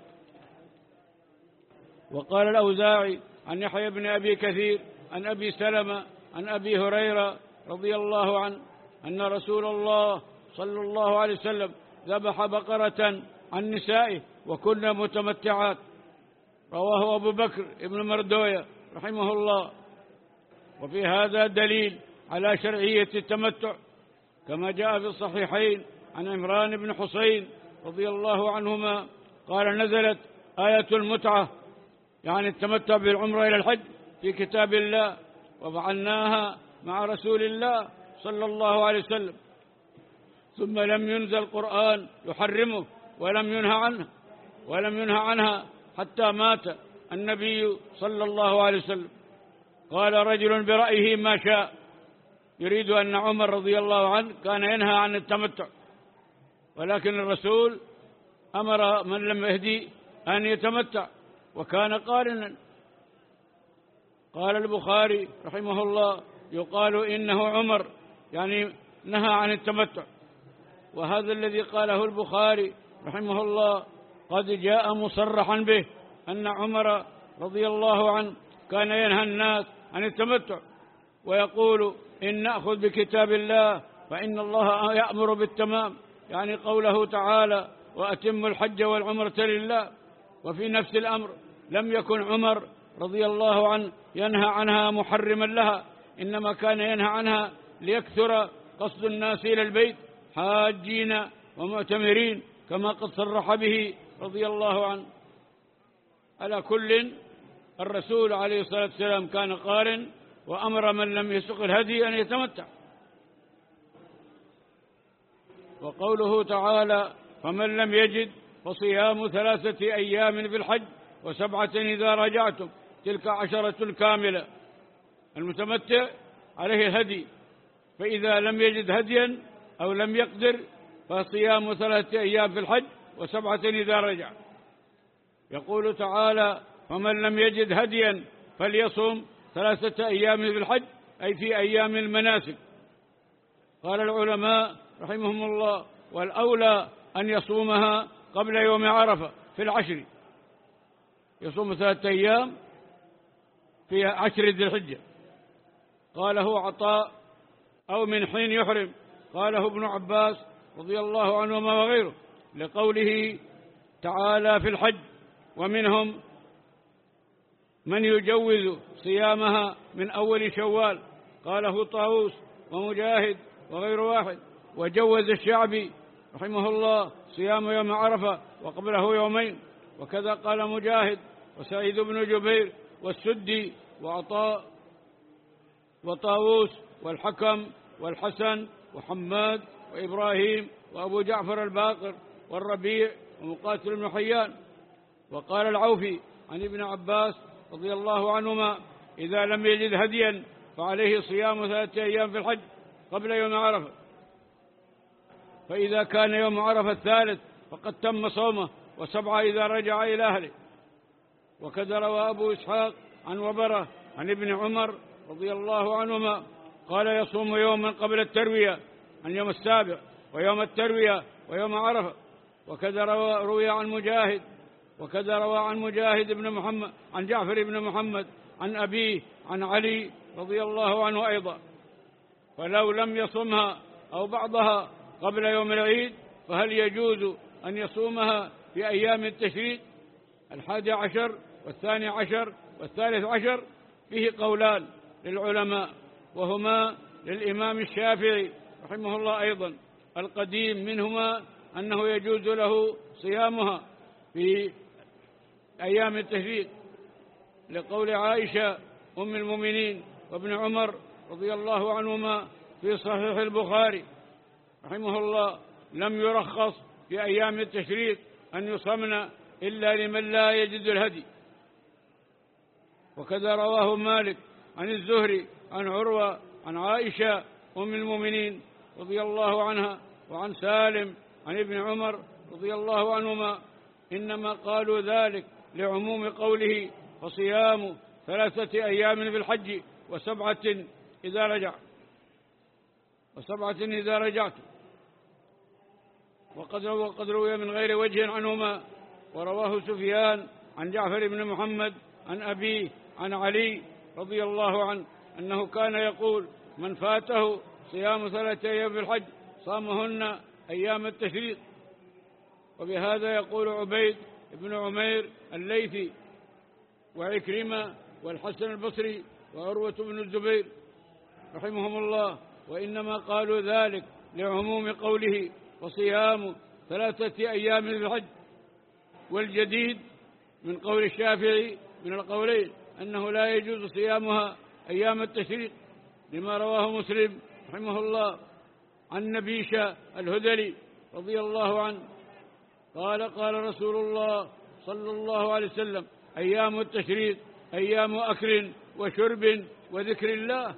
B: وقال الأوزاعي عن يحيى بن أبي كثير عن أبي سلمة عن أبي هريرة رضي الله عنه أن رسول الله صلى الله عليه وسلم ذبح بقرة عن نسائه وكنا متمتعات. رواه أبو بكر ابن مردوية رحمه الله. وفي هذا دليل على شرعية التمتع، كما جاء في الصحيحين عن عمران بن حسين رضي الله عنهما قال: نزلت آية المتعة، يعني التمتع بالعمرة إلى الحج، في كتاب الله، وفعلناها مع رسول الله صلى الله عليه وسلم، ثم لم ينزل القرآن يحرمه ولم ينهى عنه ولم ينهى عنها حتى مات النبي صلى الله عليه وسلم. قال رجل برأيه ما شاء، يريد أن عمر رضي الله عنه كان ينهى عن التمتع، ولكن الرسول أمر من لم يهدي أن يتمتع، وكان قارنا. قال البخاري رحمه الله: يقال إنه عمر، يعني نهى عن التمتع. وهذا الذي قاله البخاري رحمه الله قد جاء مصرحا به، أن عمر رضي الله عنه كان ينهى الناس عن التمتع، ويقول: إن نأخذ بكتاب الله فإن الله يأمر بالتمام، يعني قوله تعالى: وأتم الحج والعمرة لله. وفي نفس الأمر لم يكن عمر رضي الله عنه ينهى عنها محرما لها، إنما كان ينهى عنها ليكثر قصد الناس إلى البيت حاجين ومعتمرين، كما قد صرح به رضي الله عنه. على كل، الرسول عليه الصلاة والسلام كان قارن، وأمر من لم يسق الهدي أن يتمتع. وقوله تعالى: فمن لم يجد فصيام ثلاثة أيام في الحج وسبعة إذا رجعتم، تلك عشرة كاملة. المتمتع عليه الهدي، فإذا لم يجد هديا أو لم يقدر فصيام ثلاثة أيام في الحج وسبعة إذا رجع. يقول تعالى: فمن لم يجد هديا فليصم ثلاثة أيام في الحج، أي في أيام المناسك. قال العلماء رحمهم الله: والأولى أن يصومها قبل يوم عرفة في العشر، يصوم ثلاثة أيام في عشر ذي الحجة. قاله عطاء: أو من حين يحرم. قاله ابن عباس رضي الله عنهما وغيره، لقوله تعالى في الحج: ومنهم من يجوز صيامها من أول شوال. قاله طاووس ومجاهد وغير واحد. وجوز الشعبي رحمه الله صيام يوم عرفة وقبله يومين، وكذا قال مجاهد وسعيد بن جبير والسدي وعطاء وطاووس والحكم والحسن وحماد وإبراهيم وأبو جعفر الباقر والربيع ومقاتل بن حيان. وقال العوفي عن ابن عباس رضي الله عنهما: إذا لم يجد هديا فعليه صيام ثلاثة أيام في الحج قبل يوم عرفة، فإذا كان يوم عرفة الثالث فقد تم صومه، وسبعة إذا رجع إلى أهله. وكذا روى أبو إسحاق عن وبرة عن ابن عمر رضي الله عنهما قال: يصوم يوما قبل التروية، عن يوم السابع، ويوم التروية، ويوم عرفة. وكذا روى روي عن مجاهد وكذا روى عن مجاهد بن محمد عن جعفر بن محمد عن أبيه عن علي رضي الله عنه أيضا. فلو لم يصمها أو بعضها قبل يوم العيد فهل يجوز أن يصومها في أيام التشريق الحادي عشر والثاني عشر والثالث عشر؟ فيه قولان للعلماء، وهما للإمام الشافعي رحمه الله أيضا. القديم منهما أنه يجوز له صيامها في أيام التشريق، لقول عائشة أم المؤمنين وابن عمر رضي الله عنهما في صحيح البخاري رحمه الله: لم يرخص في أيام التشريق أن يصمن إلا لمن لا يجد الهدي. وكذا رواه مالك عن الزهري عن عروة عن عائشة أم المؤمنين رضي الله عنها وعن سالم عن ابن عمر رضي الله عنهما: إنما قالوا ذلك لعموم قوله: فصيام ثلاثة أيام في الحج وسبعة إذا رجع وسبعة إذا رجعت. وقد وقد روي من غير وجه عنهما، ورواه سفيان عن جعفر بن محمد عن أبيه عن علي رضي الله عنه أنه كان يقول: من فاته صيام ثلاثة أيام في الحج صامهن أيام التشريق. وبهذا يقول عبيد بن عمير الليثي وعكرمة والحسن البصري وعروة بن الزبير رحمهم الله: وإنما قالوا ذلك لعموم قوله: وصيام ثلاثة أيام في الحج. والجديد من قول الشافعي من القولين أنه لا يجوز صيامها أيام التشريق، لما رواه مسلم رحمه الله عن نبيشة الهذلي رضي الله عنه قال: قال رسول الله صلى الله عليه وسلم: أيام التشريق أيام أكل وشرب وذكر الله.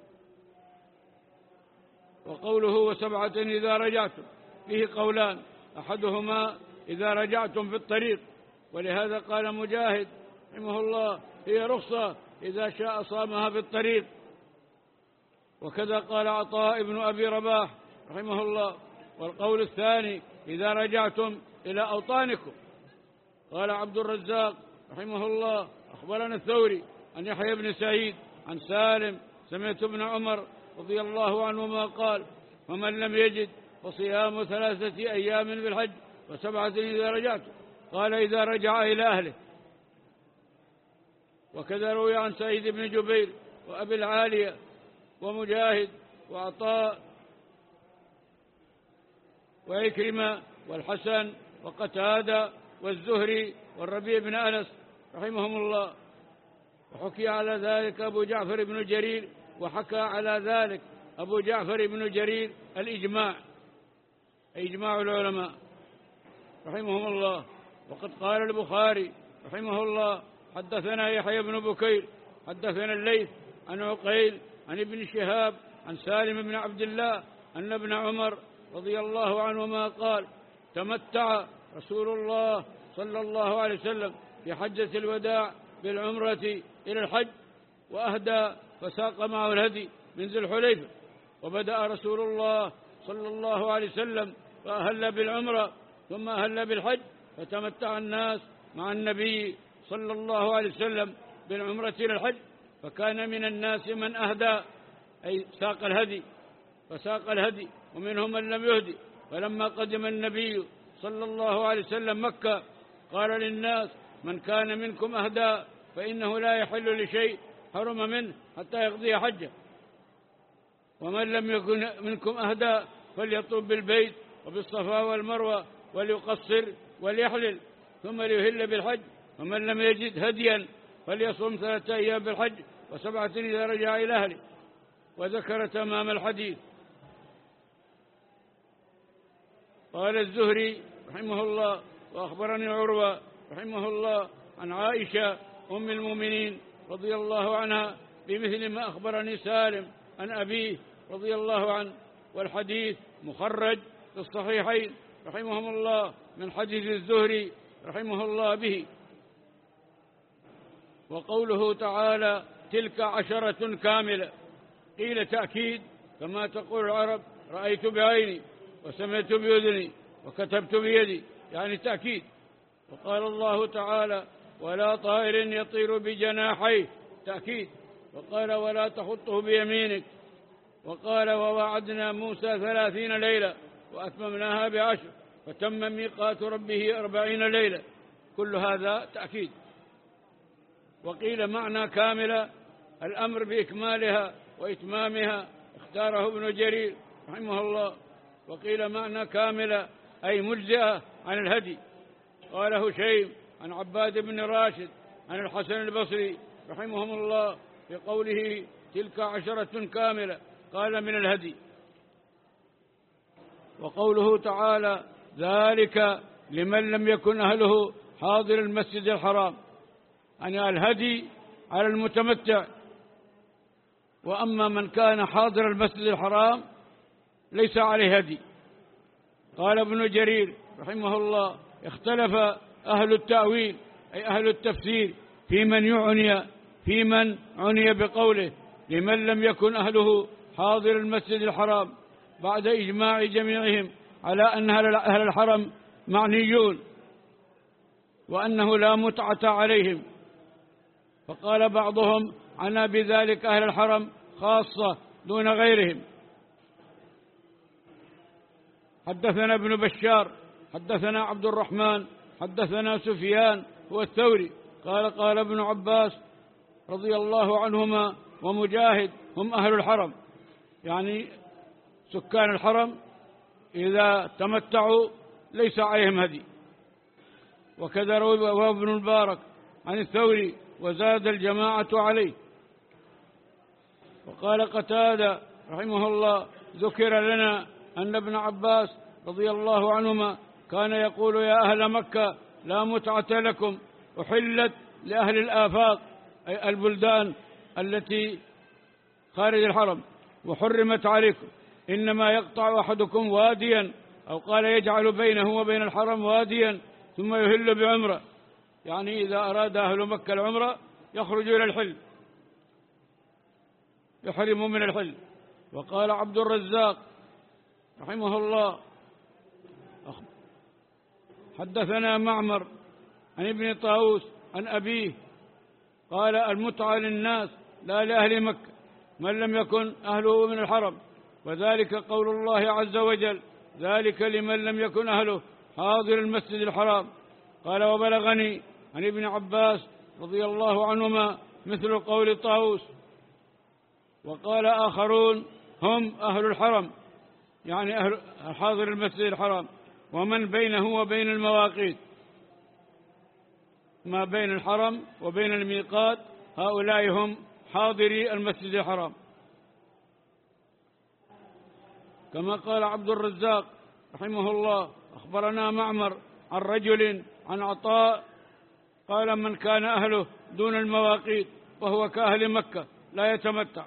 B: وقوله: وسبعة إذا رجعتم، فيه قولان، أحدهما إذا رجعتم في الطريق، ولهذا قال مجاهد رحمه الله: هي رخصة إذا شاء صامها في الطريق. وكذا قال عطاء بن أبي رباح رحمه الله. والقول الثاني: إذا رجعتم إلى أوطانكم. قال عبد الرزاق رحمه الله: أخبرنا الثوري عن يحيى بن سعيد عن سالم سمعت ابن عمر رضي الله عنهما قال: فمن لم يجد فصيام ثلاثة أيام في الحج وسبعة إذا رجعتم. قال: إذا رجع إلى أهله. وكذا روي عن سعيد بن جبير وأبي العالية ومجاهد وعطاء وعكرمة والحسن وقتادة والزهري والربيع بن أنس رحمهم الله. وحكي على ذلك أبو جعفر بن جرير، وحكى على ذلك أبو جعفر بن جرير الإجماع، إجماع العلماء رحمهم الله. وقد قال البخاري رحمه الله: حدثنا يحيى بن بكير حدثنا الليث عن عقيل عن ابن شهاب عن سالم بن عبد الله أن ابن عمر رضي الله عنهما قال: تمتع رسول الله صلى الله عليه وسلم في حجة الوداع بالعمرة إلى الحج، وأهدى فساق معه الهدي من ذي الحليفة. وبدأ رسول الله صلى الله عليه وسلم فأهل بالعمرة ثم أهل بالحج، فتمتع الناس مع النبي صلى الله عليه وسلم بالعمرة إلى الحج. فكان من الناس من أهدى أي ساق الهدي فساق الهدي، ومنهم من لم يهدي. فلما قدم النبي صلى الله عليه وسلم مكة قال للناس: من كان منكم أهدى فإنه لا يحل لشيء حرم منه حتى يقضي حجه، ومن لم يكن منكم أهدى فليطوف بالبيت وبالصفا والمروة وليقصر وليحلل ثم ليهل بالحج، ومن لم يجد هديا فليصوم ثلاثة أيام بالحج وسبعة إذا رجع إلى أهله. وذكر تمام الحديث. قال الزهري رحمه الله: وأخبرني عروة رحمه الله عن عائشة أم المؤمنين رضي الله عنها بمثل ما أخبرني سالم عن أبيه رضي الله عنه، والحديث مخرج في الصحيحين رحمهم الله من حديث الزهري رحمه الله به. وقوله تعالى: تلك عشرة كاملة، قيل تأكيد كما تقول العرب: رأيت بعيني وسمعت بأذني وكتبت بيدي، يعني تأكيد. وقال الله تعالى: ولا طائر يطير بجناحيه، تأكيد. وقال: ولا تخطه بيمينك. وقال: ووعدنا موسى ثلاثين ليلة وأتممناها بعشر فتم ميقات ربه أربعين ليلة، كل هذا تأكيد. وقيل معنى كاملة الأمر بإكمالها وإتمامها، اختاره ابن جرير رحمه الله. وقيل معنى كاملة أي مجزئة عن الهدي. قال هشيم عن عباد بن راشد عن الحسن البصري رحمهم الله في قوله: تلك عشرة كاملة، قال: من الهدي. وقوله تعالى: ذلك لمن لم يكن أهله حاضر المسجد الحرام، يعني الهدي على المتمتع. وأما من كان حاضر المسجد الحرام ليس عليه هدي. قال ابن جرير رحمه الله: اختلف أهل التأويل أي أهل التفسير في من يعني في من عني بقوله لمن لم يكن أهله حاضر المسجد الحرام، بعد إجماع جميعهم على أن أهل الحرم معنيون وأنه لا متعة عليهم. فقال بعضهم: عنا بذلك أهل الحرم خاصة دون غيرهم. حدثنا ابن بشار حدثنا عبد الرحمن حدثنا سفيان هو الثوري قال: قال ابن عباس رضي الله عنهما ومجاهد: هم أهل الحرم، يعني سكان الحرم إذا تمتعوا ليس عليهم هدي. وكذا روى ابن المبارك عن الثوري وزاد الجماعة عليه. وقال قتادة رحمه الله: ذكر لنا أن ابن عباس رضي الله عنهما كان يقول: يا أهل مكة لا متعة لكم، أحلت لأهل الآفاق أي البلدان التي خارج الحرم، وحرمت عليكم، إنما يقطع أحدكم واديا، أو قال يجعل بينه وبين الحرم واديا ثم يهل بعمرة، يعني إذا أراد أهل مكة العمرة يخرج إلى الحل، يحرم من الحل. وقال عبد الرزاق رحمه الله: حدثنا معمر عن ابن طاووس عن أبيه قال: المتعة للناس لا لأهل مكة من لم يكن أهله من الحرم، وذلك قول الله عز وجل: ذلك لمن لم يكن أهله حاضر المسجد الحرام. قال: وبلغني عن ابن عباس رضي الله عنهما مثل قول طاووس. وقال آخرون: هم أهل الحرم، يعني أهل حاضر المسجد الحرام. ومن بينه وبين المواقيت، ما بين الحرم وبين الميقات، هؤلاء هم حاضري المسجد الحرام. كما قال عبد الرزاق رحمه الله: أخبرنا معمر عن رجل عن عطاء قال: من كان أهله دون المواقيت وهو كأهل مكة لا يتمتع.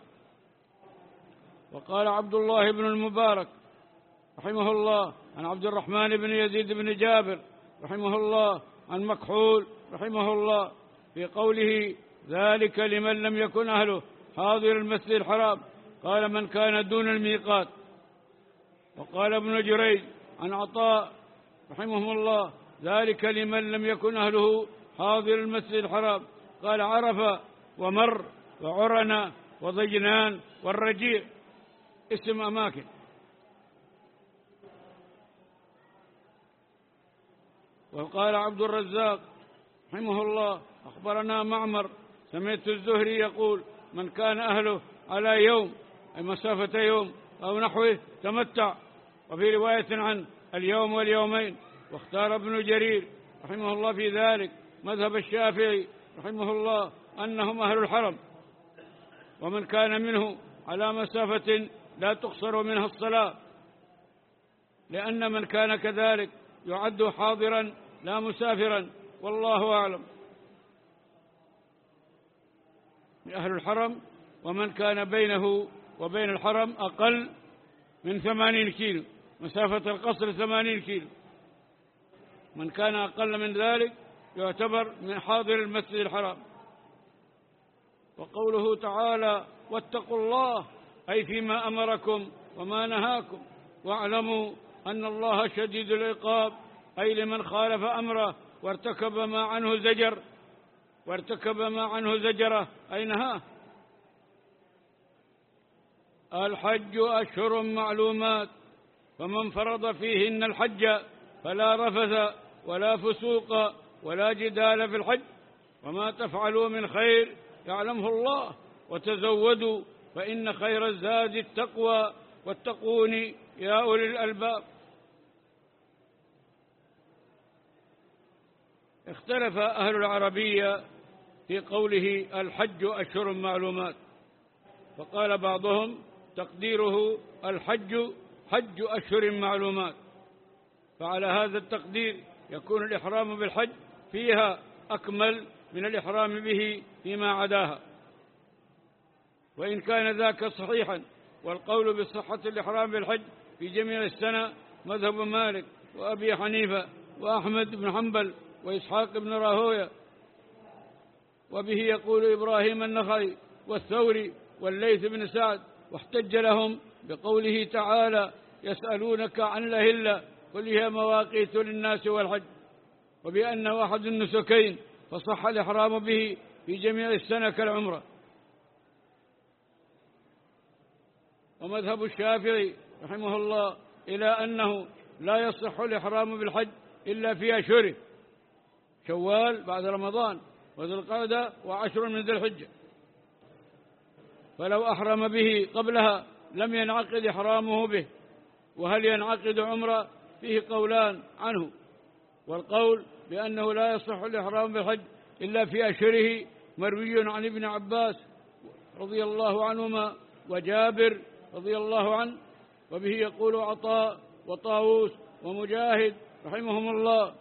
B: وقال عبد الله بن المبارك رحمه الله عن عبد الرحمن بن يزيد بن جابر رحمه الله عن مكحول رحمه الله في قوله: ذلك لمن لم يكن أهله حاضر المسجد الحرام، قال: من كان دون الميقات. وقال ابن جريج عن عطاء رحمه الله: ذلك لمن لم يكن أهله حاضر المسجد الحرام، قال: عرفة ومر وعرنة وضجنان والرجيع، اسم أماكن. وقال عبد الرزاق رحمه الله: أخبرنا معمر سمعت الزهري يقول: من كان أهله على يوم، أي مسافة يوم أو نحوه، تمتع. وفي رواية عن اليوم واليومين. واختار ابن جرير رحمه الله في ذلك مذهب الشافعي رحمه الله أنهم أهل الحرم، ومن كان منه على مسافة لا تقصر منها الصلاة، لأن من كان كذلك يعد حاضرا لا مسافرا، والله أعلم. أهل الحرم ومن كان بينه وبين الحرم أقل من ثمانين كيلو، مسافة القصر ثمانين كيلو، من كان أقل من ذلك يعتبر من حاضر المسجد الحرام. وقوله تعالى: واتقوا الله، أي فيما أمركم وما نهاكم، واعلموا أن الله شديد العقاب، أي لمن خالف أمره وارتكب ما عنه زجر وارتكب ما عنه زجره أي نهاه. الحج أشهر معلومات، فمن فرض فيهن الحج فلا رفث ولا فسوق ولا جدال في الحج، وما تفعلوا من خير يعلمه الله، وتزودوا فإن خير الزاد التقوى، واتقون يا أولي الألباب. اختلف أهل العربية في قوله الحج أشهر معلومات، فقال بعضهم تقديره الحج حج أشهر معلومات، فعلى هذا التقدير يكون الإحرام بالحج فيها أكمل من الإحرام به فيما عداها. وإن كان ذاك صحيحا، والقول بصحة الإحرام بالحج في جميع السنة مذهب مالك وأبي حنيفة وأحمد بن حنبل وإسحاق بن راهوية، وبه يقول إبراهيم النخعي والثوري والليث بن سعد، واحتج لهم بقوله تعالى: يسألونك عن الأهلة قل هي مواقيت للناس والحج، وبأنه أحد النسكين فصح الإحرام به في جميع السنة كالعمرة. ومذهب الشافعي رحمه الله إلى أنه لا يصح الإحرام بالحج إلا في أشهره: شوال بعد رمضان، وذو القعدة، وعشر من ذي الحجة، فلو أحرم به قبلها لم ينعقد إحرامه به. وهل ينعقد عمرة؟ فيه قولان عنه، والقول بأنه لا يصح الإحرام بالحج إلا في أشهره مروي عن ابن عباس رضي الله عنهما وجابر رضي الله عنه، وبه يقول عطاء وطاووس ومجاهد رحمهم الله.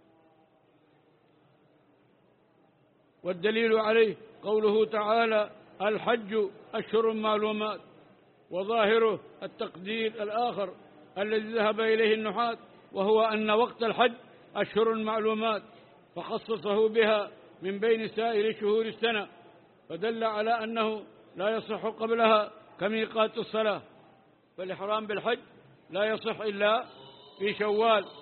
B: والدليل عليه قوله تعالى: الحج أشهر معلومات، وظاهره التقدير الآخر الذي ذهب إليه النحاة، وهو أن وقت الحج أشهر معلومات، فخصصه بها من بين سائر شهور السنة، فدل على أنه لا يصح قبلها كميقات الصلاة. فالإحرام بالحج لا يصح إلا في شوال